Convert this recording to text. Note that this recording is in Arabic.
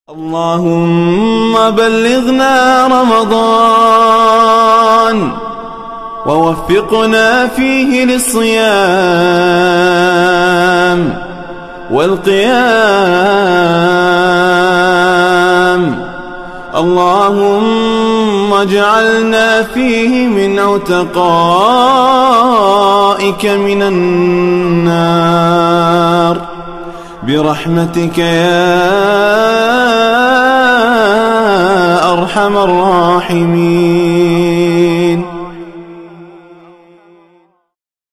اللهم بلغنا رمضان ووفقنا فيه للصيام والقيام. اللهم اجعلنا فيه من عتقائك من النار برحمتك يا أرحم الراحمين.